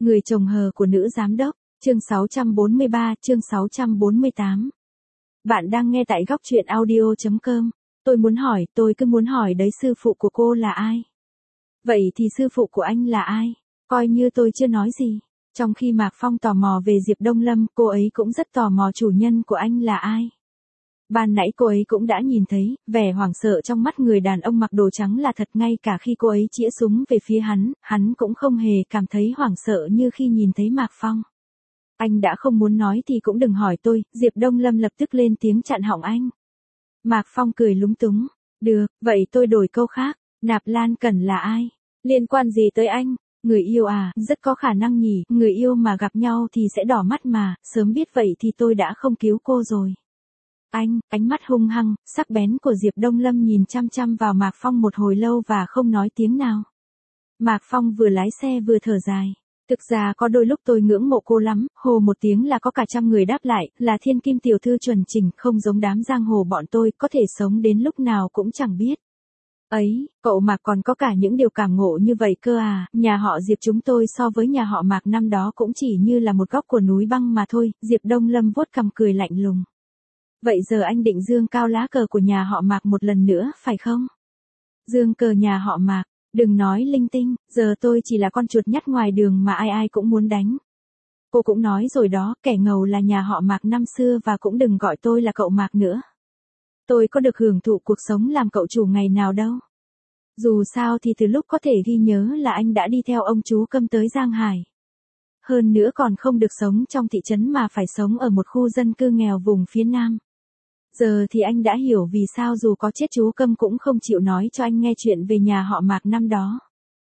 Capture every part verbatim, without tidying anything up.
Người chồng hờ của nữ giám đốc, chương sáu trăm bốn mươi ba, chương sáu trăm bốn mươi tám. Bạn đang nghe tại góc truyện audio chấm com. Tôi muốn hỏi, tôi cứ muốn hỏi đấy, sư phụ của cô là ai? Vậy thì sư phụ của anh là ai? Coi như tôi chưa nói gì. Trong khi Mạc Phong tò mò về Diệp Đông Lâm, cô ấy cũng rất tò mò chủ nhân của anh là ai. Ban nãy cô ấy cũng đã nhìn thấy, vẻ hoảng sợ trong mắt người đàn ông mặc đồ trắng là thật, ngay cả khi cô ấy chĩa súng về phía hắn, hắn cũng không hề cảm thấy hoảng sợ như khi nhìn thấy Mạc Phong. Anh đã không muốn nói thì cũng đừng hỏi tôi, Diệp Đông Lâm lập tức lên tiếng chặn họng anh. Mạc Phong cười lúng túng, được, vậy tôi đổi câu khác, Nạp Lan Cẩn là ai? Liên quan gì tới anh? Người yêu à, rất có khả năng nhỉ, người yêu mà gặp nhau thì sẽ đỏ mắt mà, sớm biết vậy thì tôi đã không cứu cô rồi. Anh, ánh mắt hung hăng, sắc bén của Diệp Đông Lâm nhìn chăm chăm vào Mạc Phong một hồi lâu và không nói tiếng nào. Mạc Phong vừa lái xe vừa thở dài. Thực ra có đôi lúc tôi ngưỡng mộ cô lắm, hồ một tiếng là có cả trăm người đáp lại, là thiên kim tiểu thư chuẩn chỉnh, không giống đám giang hồ bọn tôi, có thể sống đến lúc nào cũng chẳng biết. Ấy, cậu Mạc còn có cả những điều cảm ngộ như vậy cơ à, nhà họ Diệp chúng tôi so với nhà họ Mạc năm đó cũng chỉ như là một góc của núi băng mà thôi, Diệp Đông Lâm vuốt cằm cười lạnh lùng. Vậy giờ anh định dương cao lá cờ của nhà họ Mạc một lần nữa, phải không? Dương cờ nhà họ Mạc, đừng nói linh tinh, giờ tôi chỉ là con chuột nhắt ngoài đường mà ai ai cũng muốn đánh. Cô cũng nói rồi đó, kẻ ngầu là nhà họ Mạc năm xưa và cũng đừng gọi tôi là cậu Mạc nữa. Tôi có được hưởng thụ cuộc sống làm cậu chủ ngày nào đâu. Dù sao thì từ lúc có thể ghi nhớ là anh đã đi theo ông chú Câm tới Giang Hải. Hơn nữa còn không được sống trong thị trấn mà phải sống ở một khu dân cư nghèo vùng phía Nam. Giờ thì anh đã hiểu vì sao dù có chết chú Câm cũng không chịu nói cho anh nghe chuyện về nhà họ Mạc năm đó.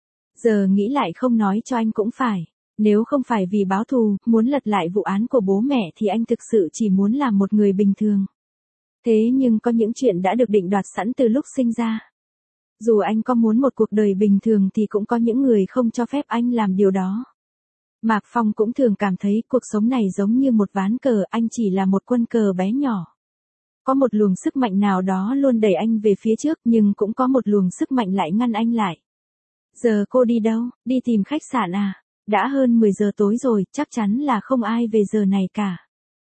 Giờ nghĩ lại không nói cho anh cũng phải. Nếu không phải vì báo thù, muốn lật lại vụ án của bố mẹ thì anh thực sự chỉ muốn làm một người bình thường. Thế nhưng có những chuyện đã được định đoạt sẵn từ lúc sinh ra. Dù anh có muốn một cuộc đời bình thường thì cũng có những người không cho phép anh làm điều đó. Mạc Phong cũng thường cảm thấy cuộc sống này giống như một ván cờ, anh chỉ là một quân cờ bé nhỏ. Có một luồng sức mạnh nào đó luôn đẩy anh về phía trước nhưng cũng có một luồng sức mạnh lại ngăn anh lại. Giờ cô đi đâu, đi tìm khách sạn à? Đã hơn mười giờ tối rồi, chắc chắn là không ai về giờ này cả.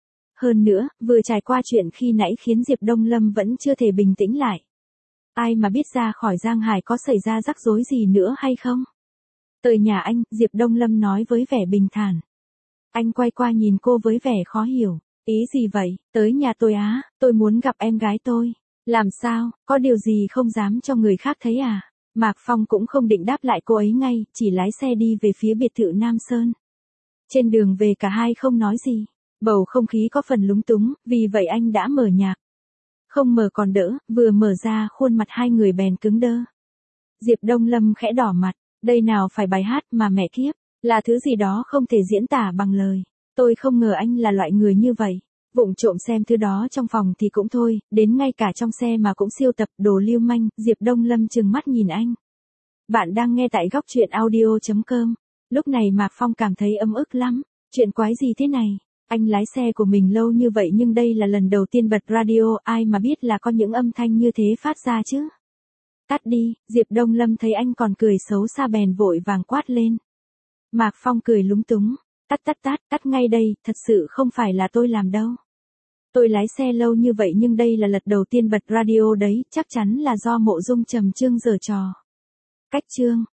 Hơn nữa, vừa trải qua chuyện khi nãy khiến Diệp Đông Lâm vẫn chưa thể bình tĩnh lại. Ai mà biết ra khỏi Giang Hải có xảy ra rắc rối gì nữa hay không? Tới nhà anh, Diệp Đông Lâm nói với vẻ bình thản. Anh quay qua nhìn cô với vẻ khó hiểu. Ý gì vậy? Tới nhà tôi á, tôi muốn gặp em gái tôi. Làm sao, có điều gì không dám cho người khác thấy à? Mạc Phong cũng không định đáp lại cô ấy ngay, chỉ lái xe đi về phía biệt thự Nam Sơn. Trên đường về cả hai không nói gì. Bầu không khí có phần lúng túng, vì vậy anh đã mở nhạc. Không mở còn đỡ, vừa mở ra khuôn mặt hai người bèn cứng đơ. Diệp Đông Lâm khẽ đỏ mặt, đây nào phải bài hát mà mẹ kiếp, là thứ gì đó không thể diễn tả bằng lời. Tôi không ngờ anh là loại người như vậy. Vụng trộm xem thứ đó trong phòng thì cũng thôi, đến ngay cả trong xe mà cũng siêu tập, đồ lưu manh. Diệp Đông Lâm trừng mắt nhìn anh. Bạn đang nghe tại góc truyện audio chấm com. Lúc này Mạc Phong cảm thấy ấm ức lắm. Chuyện quái gì thế này? Anh lái xe của mình lâu như vậy nhưng đây là lần đầu tiên bật radio, ai mà biết là có những âm thanh như thế phát ra chứ? Tắt đi, Diệp Đông Lâm thấy anh còn cười xấu xa bèn vội vàng quát lên. Mạc Phong cười lúng túng. Tắt tắt tắt, tắt ngay đây, thật sự không phải là tôi làm đâu. Tôi lái xe lâu như vậy nhưng đây là lần đầu tiên bật radio đấy, chắc chắn là do Mộ Dung Trầm Chương giở trò. Cách chương,